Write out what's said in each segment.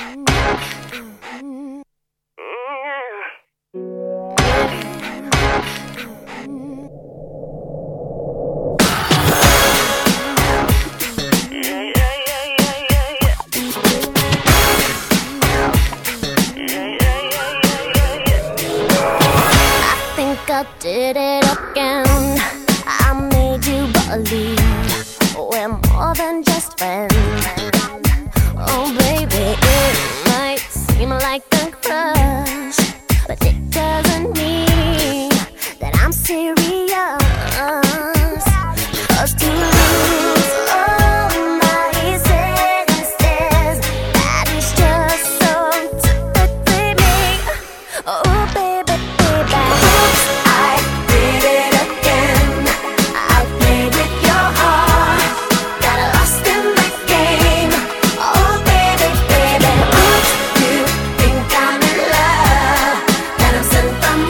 I did it again. I made you believe we're more than just friends. Oh baby, it might seem like a crush, but it doesn't mean that I'm serious. 'Cause to lose all my senses, that is just so typically me. Oh baby, baby, I did it again. I played with your heart, got lost in the game. Oh baby, baby, oops, you think I'm in love, that I'm sent from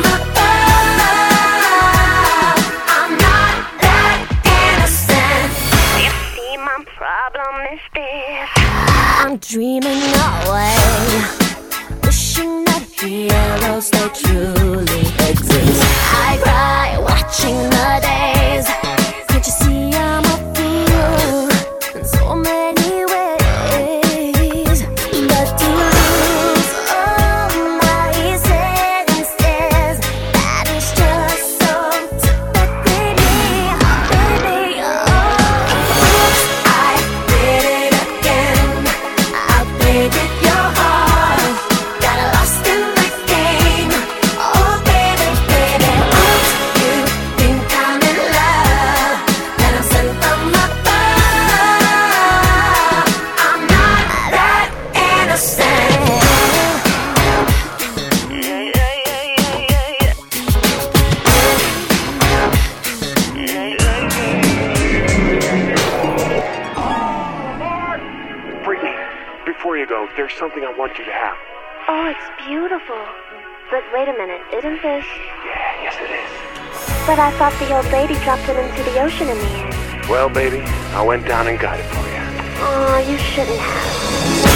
above. I'm not that innocent. You see, my problem is this: I'm dreaming away, wishing that heroes they truly exist. I cry watching the days. Can't you see I'm a fool in so many ways? But to lose all my senses, that is just so typically me, baby. Oh, oops, I did it again. I played with your heart, got lost in the game. Oh baby, baby, oops, you think I'm in love, that I'm sent from above. I'm not that innocent. Brittany, before you go, there's something I want you to have. Oh, it's beautiful. But wait a minute, isn't this? Yeah, yes it is. But I thought the old lady dropped it into the ocean in the end. Well, baby, I went down and got it for you. Oh, you shouldn't have.